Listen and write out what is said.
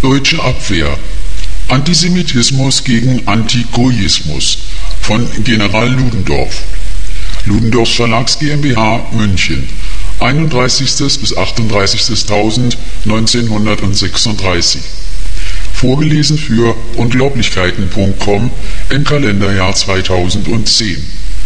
Deutsche Abwehr. Antisemitismus gegen Antigoyismus von General Ludendorff. Ludendorff Verlags GmbH, München, 31. bis 38.1936. Vorgelesen für Unglaublichkeiten.com im Kalenderjahr 2010.